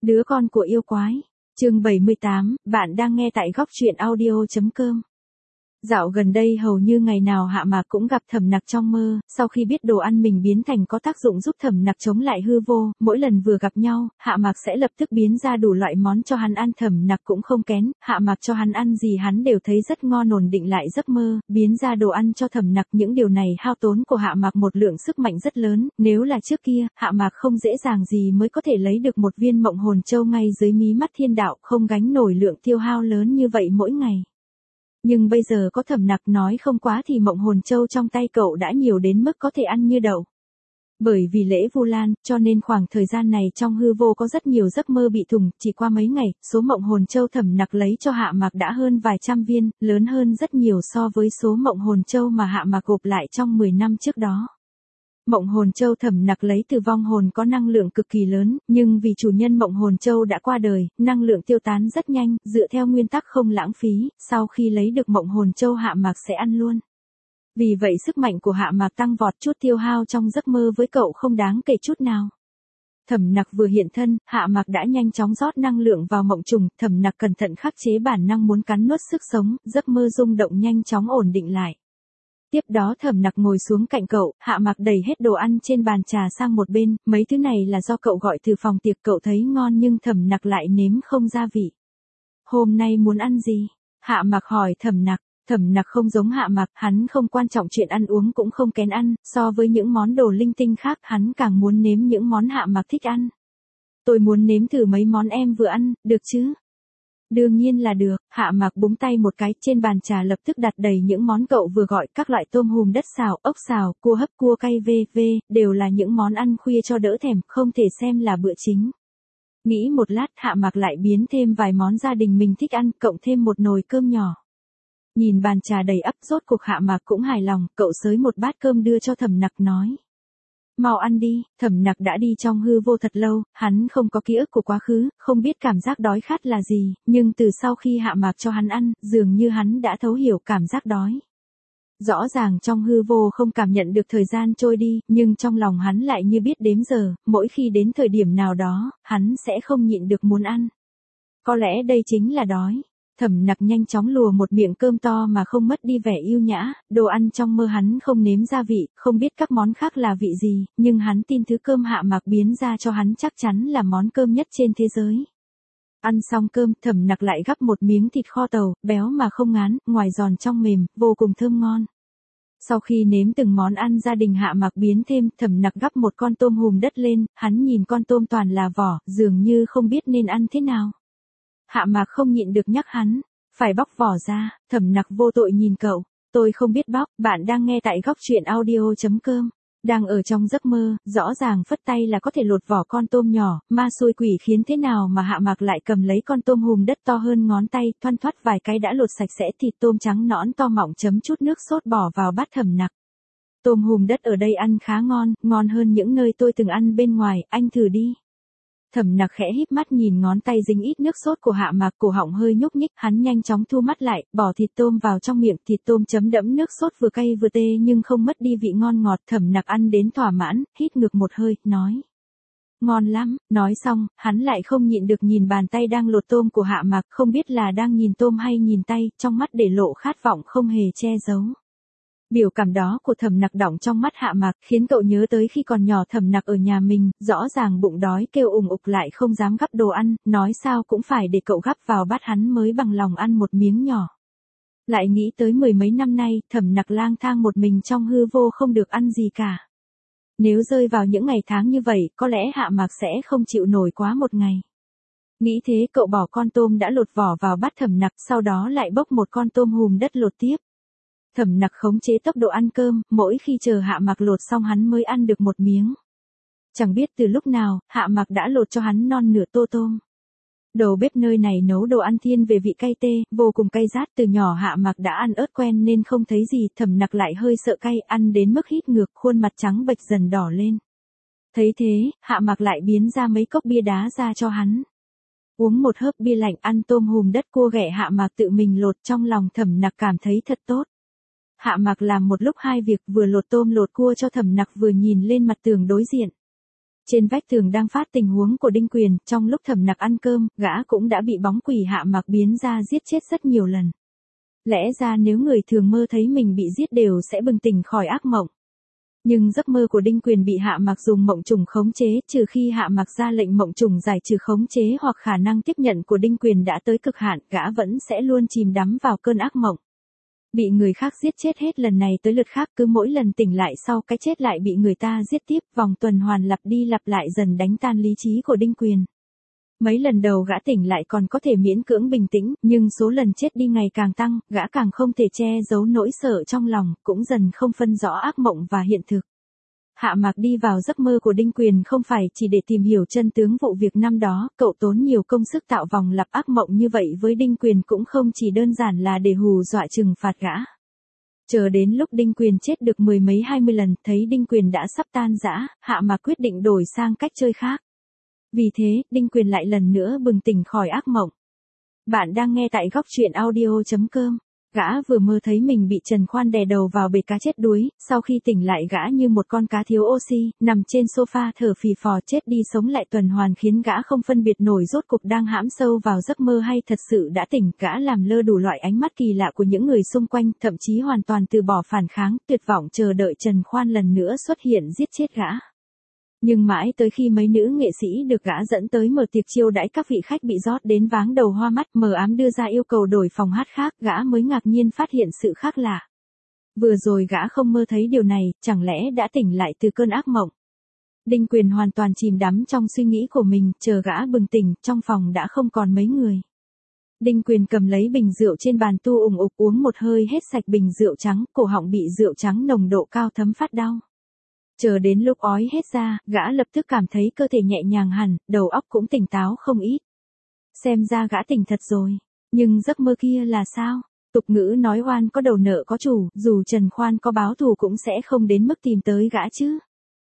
Đứa con của yêu quái. Chương 78, bạn đang nghe tại góc truyện audio.com. Dạo gần đây hầu như ngày nào Hạ Mạc cũng gặp Thẩm Nặc trong mơ, sau khi biết đồ ăn mình biến thành có tác dụng giúp Thẩm Nặc chống lại hư vô, mỗi lần vừa gặp nhau, Hạ Mạc sẽ lập tức biến ra đủ loại món cho hắn ăn. Thẩm Nặc cũng không kén, Hạ Mạc cho hắn ăn gì hắn đều thấy rất ngon, ổn định lại giấc mơ, biến ra đồ ăn cho Thẩm Nặc. Những điều này hao tốn của Hạ Mạc một lượng sức mạnh rất lớn, nếu là trước kia, Hạ Mạc không dễ dàng gì mới có thể lấy được một viên mộng hồn châu ngay dưới mí mắt thiên đạo, không gánh nổi lượng tiêu hao lớn như vậy mỗi ngày. Nhưng bây giờ có Thẩm Nặc nói không quá thì mộng hồn châu trong tay cậu đã nhiều đến mức có thể ăn như đậu. Bởi vì lễ Vu Lan, cho nên khoảng thời gian này trong hư vô có rất nhiều giấc mơ bị thủng, chỉ qua mấy ngày, số mộng hồn châu Thẩm Nặc lấy cho Hạ Mạc đã hơn vài trăm viên, lớn hơn rất nhiều so với số mộng hồn châu mà Hạ Mạc gộp lại trong 10 năm trước đó. Mộng hồn châu Thẩm Nặc lấy từ vong hồn có năng lượng cực kỳ lớn, nhưng vì chủ nhân mộng hồn châu đã qua đời, năng lượng tiêu tán rất nhanh, dựa theo nguyên tắc không lãng phí, sau khi lấy được mộng hồn châu Hạ Mạc sẽ ăn luôn. Vì vậy sức mạnh của Hạ Mạc tăng vọt, chút tiêu hao trong giấc mơ với cậu không đáng kể chút nào. Thẩm Nặc vừa hiện thân, Hạ Mạc đã nhanh chóng rót năng lượng vào mộng trùng, Thẩm Nặc cẩn thận khắc chế bản năng muốn cắn nuốt sức sống, giấc mơ rung động nhanh chóng ổn định lại. Tiếp đó Thẩm Nặc ngồi xuống cạnh cậu, Hạ Mạc đẩy hết đồ ăn trên bàn trà sang một bên, mấy thứ này là do cậu gọi từ phòng tiệc, cậu thấy ngon nhưng Thẩm Nặc lại nếm không gia vị. Hôm nay muốn ăn gì? Hạ Mạc hỏi Thẩm Nặc. Thẩm Nặc không giống Hạ Mạc, hắn không quan trọng chuyện ăn uống cũng không kén ăn, so với những món đồ linh tinh khác hắn càng muốn nếm những món Hạ Mạc thích ăn. Tôi muốn nếm thử mấy món em vừa ăn, được chứ? Đương nhiên là được, Hạ Mạc búng tay một cái, trên bàn trà lập tức đặt đầy những món cậu vừa gọi, các loại tôm hùm đất xào, ốc xào, cua hấp, cua cay v.v, đều là những món ăn khuya cho đỡ thèm, không thể xem là bữa chính. Nghĩ một lát, Hạ Mạc lại biến thêm vài món gia đình mình thích ăn, cộng thêm một nồi cơm nhỏ. Nhìn bàn trà đầy ắp, rốt cuộc Hạ Mạc cũng hài lòng, cậu xới một bát cơm đưa cho Thẩm Nặc nói. Mau ăn đi. Thẩm Nặc đã đi trong hư vô thật lâu, hắn không có ký ức của quá khứ, không biết cảm giác đói khát là gì, nhưng từ sau khi Hạ Mạc cho hắn ăn, dường như hắn đã thấu hiểu cảm giác đói. Rõ ràng trong hư vô không cảm nhận được thời gian trôi đi, nhưng trong lòng hắn lại như biết đếm giờ, mỗi khi đến thời điểm nào đó, hắn sẽ không nhịn được muốn ăn. Có lẽ đây chính là đói. Thẩm Nặc nhanh chóng lùa một miệng cơm to mà không mất đi vẻ yêu nhã, đồ ăn trong mơ hắn không nếm gia vị, không biết các món khác là vị gì, nhưng hắn tin thứ cơm Hạ Mạc biến ra cho hắn chắc chắn là món cơm nhất trên thế giới. Ăn xong cơm, Thẩm Nặc lại gắp một miếng thịt kho tàu, béo mà không ngán, ngoài giòn trong mềm, vô cùng thơm ngon. Sau khi nếm từng món ăn gia đình Hạ Mạc biến thêm, Thẩm Nặc gắp một con tôm hùm đất lên, hắn nhìn con tôm toàn là vỏ, dường như không biết nên ăn thế nào. Hạ Mạc không nhịn được nhắc hắn, phải bóc vỏ ra. Thẩm Nặc vô tội nhìn cậu, tôi không biết bóc, bạn đang nghe tại góc truyện audio.com. Đang ở trong giấc mơ, rõ ràng phất tay là có thể lột vỏ con tôm nhỏ, ma xui quỷ khiến thế nào mà Hạ Mạc lại cầm lấy con tôm hùm đất to hơn ngón tay, thoăn thoắt vài cái đã lột sạch sẽ thịt tôm trắng nõn to mọng, chấm chút nước sốt bỏ vào bát Thẩm Nặc. Tôm hùm đất ở đây ăn khá ngon, ngon hơn những nơi tôi từng ăn bên ngoài, anh thử đi. Thẩm Nặc khẽ híp mắt nhìn ngón tay dính ít nước sốt của Hạ Mạc, cổ họng hơi nhúc nhích, hắn nhanh chóng thu mắt lại, bỏ thịt tôm vào trong miệng, thịt tôm chấm đẫm nước sốt vừa cay vừa tê nhưng không mất đi vị ngon ngọt. Thẩm Nặc ăn đến thỏa mãn, hít ngược một hơi, nói. Ngon lắm, nói xong, hắn lại không nhịn được nhìn bàn tay đang lột tôm của Hạ Mạc, không biết là đang nhìn tôm hay nhìn tay, trong mắt để lộ khát vọng không hề che giấu. Biểu cảm đó của Thẩm Nặc đọng trong mắt Hạ Mạc, khiến cậu nhớ tới khi còn nhỏ Thẩm Nặc ở nhà mình, rõ ràng bụng đói kêu ùng ục lại không dám gắp đồ ăn, nói sao cũng phải để cậu gắp vào bát hắn mới bằng lòng ăn một miếng nhỏ. Lại nghĩ tới mười mấy năm nay, Thẩm Nặc lang thang một mình trong hư vô không được ăn gì cả. Nếu rơi vào những ngày tháng như vậy, có lẽ Hạ Mạc sẽ không chịu nổi quá một ngày. Nghĩ thế cậu bỏ con tôm đã lột vỏ vào bát Thẩm Nặc, sau đó lại bốc một con tôm hùm đất lột tiếp. Thẩm Nặc khống chế tốc độ ăn cơm, mỗi khi chờ Hạ Mạc lột xong hắn mới ăn được một miếng. Chẳng biết từ lúc nào, Hạ Mạc đã lột cho hắn non nửa tô tôm. Đầu bếp nơi này nấu đồ ăn thiên về vị cay tê, vô cùng cay rát, từ nhỏ Hạ Mạc đã ăn ớt quen nên không thấy gì, Thẩm Nặc lại hơi sợ cay, ăn đến mức hít ngược, khuôn mặt trắng bệch dần đỏ lên. Thấy thế, Hạ Mạc lại biến ra mấy cốc bia đá ra cho hắn. Uống một hớp bia lạnh, ăn tôm hùm đất cua ghẹ Hạ Mạc tự mình lột, trong lòng Thẩm Nặc cảm thấy thật tốt. Hạ Mạc làm một lúc hai việc, vừa lột tôm lột cua cho Thẩm Nặc vừa nhìn lên mặt tường đối diện. Trên vách tường đang phát tình huống của Đinh Quyền, trong lúc Thẩm Nặc ăn cơm, gã cũng đã bị bóng quỷ Hạ Mạc biến ra giết chết rất nhiều lần. Lẽ ra nếu người thường mơ thấy mình bị giết đều sẽ bừng tỉnh khỏi ác mộng. Nhưng giấc mơ của Đinh Quyền bị Hạ Mạc dùng mộng trùng khống chế, trừ khi Hạ Mạc ra lệnh mộng trùng giải trừ khống chế hoặc khả năng tiếp nhận của Đinh Quyền đã tới cực hạn, gã vẫn sẽ luôn chìm đắm vào cơn ác mộng. Bị người khác giết chết hết lần này tới lượt khác, cứ mỗi lần tỉnh lại sau cái chết lại bị người ta giết tiếp, vòng tuần hoàn lặp đi lặp lại dần đánh tan lý trí của Đinh Quyền. Mấy lần đầu gã tỉnh lại còn có thể miễn cưỡng bình tĩnh, nhưng số lần chết đi ngày càng tăng, gã càng không thể che giấu nỗi sợ trong lòng, cũng dần không phân rõ ác mộng và hiện thực. Hạ Mạc đi vào giấc mơ của Đinh Quyền không phải chỉ để tìm hiểu chân tướng vụ việc năm đó, cậu tốn nhiều công sức tạo vòng lặp ác mộng như vậy với Đinh Quyền cũng không chỉ đơn giản là để hù dọa trừng phạt gã. Chờ đến lúc Đinh Quyền chết được 10 mấy 20 lần, thấy Đinh Quyền đã sắp tan rã, Hạ Mạc quyết định đổi sang cách chơi khác. Vì thế, Đinh Quyền lại lần nữa bừng tỉnh khỏi ác mộng. Bạn đang nghe tại góc truyện audio.com. Gã vừa mơ thấy mình bị Trần Khoan đè đầu vào bể cá chết đuối, sau khi tỉnh lại gã như một con cá thiếu oxy, nằm trên sofa thở phì phò, chết đi sống lại tuần hoàn khiến gã không phân biệt nổi rốt cuộc đang hãm sâu vào giấc mơ hay thật sự đã tỉnh. Gã làm lơ đủ loại ánh mắt kỳ lạ của những người xung quanh, thậm chí hoàn toàn từ bỏ phản kháng, tuyệt vọng chờ đợi Trần Khoan lần nữa xuất hiện giết chết gã. Nhưng mãi tới khi mấy nữ nghệ sĩ được gã dẫn tới mở tiệc chiêu đãi các vị khách bị rót đến váng đầu hoa mắt, mờ ám đưa ra yêu cầu đổi phòng hát khác, gã mới ngạc nhiên phát hiện sự khác lạ. Vừa rồi gã không mơ thấy điều này, chẳng lẽ đã tỉnh lại từ cơn ác mộng. Đinh Quyền hoàn toàn chìm đắm trong suy nghĩ của mình, chờ gã bừng tỉnh, trong phòng đã không còn mấy người. Đinh Quyền cầm lấy bình rượu trên bàn tu ủng ục uống một hơi hết sạch bình rượu trắng, cổ họng bị rượu trắng nồng độ cao thấm phát đau. Chờ đến lúc ói hết ra, gã lập tức cảm thấy cơ thể nhẹ nhàng hẳn, đầu óc cũng tỉnh táo không ít. Xem ra gã tỉnh thật rồi. Nhưng giấc mơ kia là sao? Tục ngữ nói oan có đầu nợ có chủ, dù Trần Khoan có báo thù cũng sẽ không đến mức tìm tới gã chứ.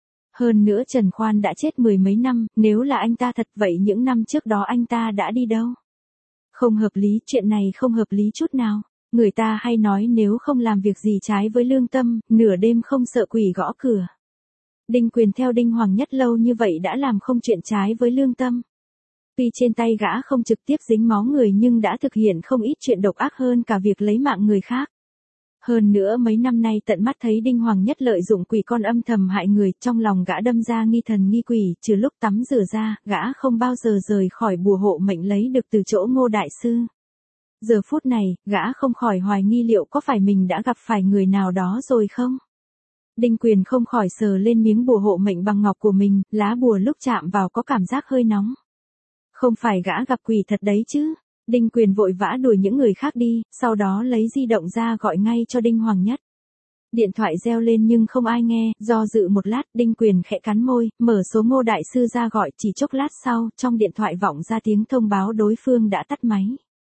Hơn nữa Trần Khoan đã chết 10 mấy năm, nếu là anh ta thật vậy những năm trước đó anh ta đã đi đâu? Không hợp lý, chuyện này không hợp lý chút nào. Người ta hay nói nếu không làm việc gì trái với lương tâm, nửa đêm không sợ quỷ gõ cửa. Đinh Quyền theo Đinh Hoàng Nhất lâu như vậy đã làm không chuyện trái với lương tâm. Tuy trên tay gã không trực tiếp dính máu người nhưng đã thực hiện không ít chuyện độc ác hơn cả việc lấy mạng người khác. Hơn nữa mấy năm nay tận mắt thấy Đinh Hoàng Nhất lợi dụng quỷ con âm thầm hại người, trong lòng gã đâm ra nghi thần nghi quỷ, trừ lúc tắm rửa ra, gã không bao giờ rời khỏi bùa hộ mệnh lấy được từ chỗ Ngô Đại Sư. Giờ phút này, gã không khỏi hoài nghi liệu có phải mình đã gặp phải người nào đó rồi không? Đinh Quyền không khỏi sờ lên miếng bùa hộ mệnh bằng ngọc của mình, lá bùa lúc chạm vào có cảm giác hơi nóng. Không phải gã gặp quỷ thật đấy chứ? Đinh Quyền vội vã đuổi những người khác đi, sau đó lấy di động ra gọi ngay cho Đinh Hoàng Nhất. Điện thoại reo lên nhưng không ai nghe, do dự một lát, Đinh Quyền khẽ cắn môi, mở số Ngô Đại Sư ra gọi, chỉ chốc lát sau, trong điện thoại vọng ra tiếng thông báo đối phương đã tắt máy.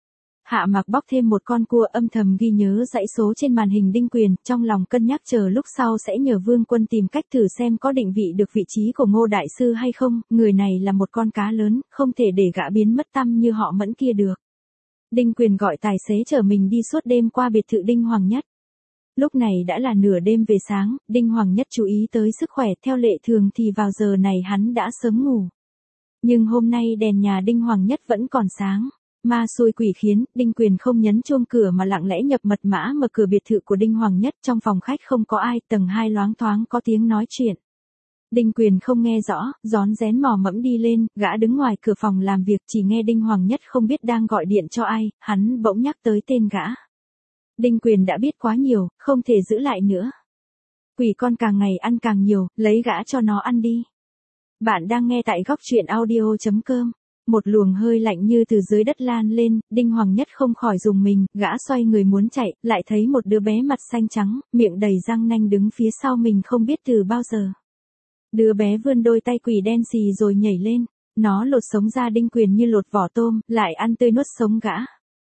Hạ Mạc bóc thêm một con cua, âm thầm ghi nhớ dãy số trên màn hình Đinh Quyền, trong lòng cân nhắc chờ lúc sau sẽ nhờ Vương Quân tìm cách thử xem có định vị được vị trí của Ngô Đại Sư hay không, người này là một con cá lớn, không thể để gã biến mất tăm như họ Mẫn kia được. Đinh Quyền gọi tài xế chở mình đi suốt đêm qua biệt thự Đinh Hoàng Nhất. Lúc này đã là nửa đêm về sáng, Đinh Hoàng Nhất chú ý tới sức khỏe, theo lệ thường thì vào giờ này hắn đã sớm ngủ. Nhưng hôm nay đèn nhà Đinh Hoàng Nhất vẫn còn sáng. Ma xui quỷ khiến, Đinh Quyền không nhấn chuông cửa mà lặng lẽ nhập mật mã mở cửa biệt thự của Đinh Hoàng Nhất, trong phòng khách không có ai, tầng 2 loáng thoáng có tiếng nói chuyện. Đinh Quyền không nghe rõ, rón rén mò mẫm đi lên, gã đứng ngoài cửa phòng làm việc chỉ nghe Đinh Hoàng Nhất không biết đang gọi điện cho ai, hắn bỗng nhắc tới tên gã. Đinh Quyền đã biết quá nhiều, không thể giữ lại nữa. Quỷ con càng ngày ăn càng nhiều, lấy gã cho nó ăn đi. Bạn đang nghe tại góc truyện audio.com. Một luồng hơi lạnh như từ dưới đất lan lên, Đinh Hoàng Nhất không khỏi rùng mình, gã xoay người muốn chạy, lại thấy một đứa bé mặt xanh trắng, miệng đầy răng nanh đứng phía sau mình không biết từ bao giờ. Đứa bé vươn đôi tay quỷ đen xì rồi nhảy lên, nó lột sống ra Đinh Quyền như lột vỏ tôm, lại ăn tươi nuốt sống gã.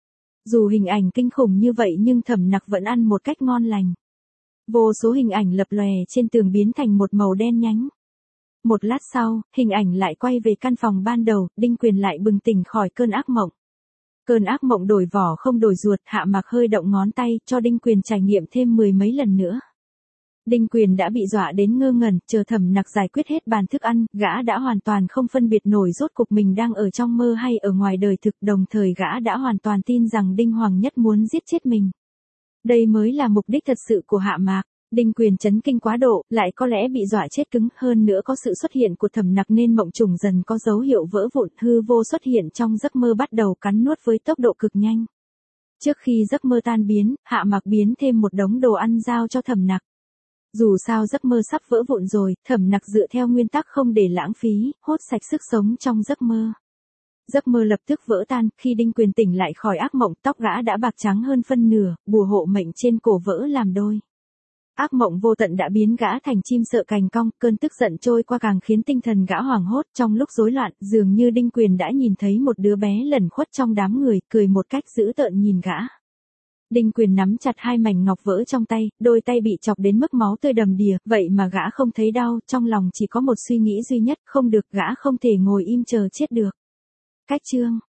Dù hình ảnh kinh khủng như vậy nhưng Thẩm Nặc vẫn ăn một cách ngon lành. Vô số hình ảnh lập lòe trên tường biến thành một màu đen nhánh. Một lát sau, hình ảnh lại quay về căn phòng ban đầu, Đinh Quyền lại bừng tỉnh khỏi cơn ác mộng. Cơn ác mộng đổi vỏ không đổi ruột, Hạ Mạc hơi động ngón tay, cho Đinh Quyền trải nghiệm thêm 10 mấy lần nữa. Đinh Quyền đã bị dọa đến ngơ ngẩn, chờ Thẩm Nặc giải quyết hết bàn thức ăn, gã đã hoàn toàn không phân biệt nổi rốt cuộc mình đang ở trong mơ hay ở ngoài đời thực, đồng thời gã đã hoàn toàn tin rằng Đinh Hoàng Nhất muốn giết chết mình. Đây mới là mục đích thật sự của Hạ Mạc. Đinh Quyền chấn kinh quá độ, lại có lẽ bị dọa chết cứng, hơn nữa có sự xuất hiện của Thẩm Nặc nên mộng trùng dần có dấu hiệu vỡ vụn, hư vô xuất hiện trong giấc mơ bắt đầu cắn nuốt với tốc độ cực nhanh. Trước khi giấc mơ tan biến, Hạ Mạc biến thêm một đống đồ ăn giao cho Thẩm Nặc. Dù sao giấc mơ sắp vỡ vụn rồi, Thẩm Nặc dựa theo nguyên tắc không để lãng phí, hốt sạch sức sống trong giấc mơ. Giấc mơ lập tức vỡ tan, khi Đinh Quyền tỉnh lại khỏi ác mộng, tóc gã đã bạc trắng hơn phân nửa, bùa hộ mệnh trên cổ vỡ làm đôi. Ác mộng vô tận đã biến gã thành chim sợ cành cong, cơn tức giận trôi qua càng khiến tinh thần gã hoảng hốt, trong lúc rối loạn, dường như Đinh Quyền đã nhìn thấy một đứa bé lẩn khuất trong đám người, cười một cách dữ tợn nhìn gã. Đinh Quyền nắm chặt hai mảnh ngọc vỡ trong tay, đôi tay bị chọc đến mức máu tươi đầm đìa, vậy mà gã không thấy đau, trong lòng chỉ có một suy nghĩ duy nhất, không được, gã không thể ngồi im chờ chết được. Cách chương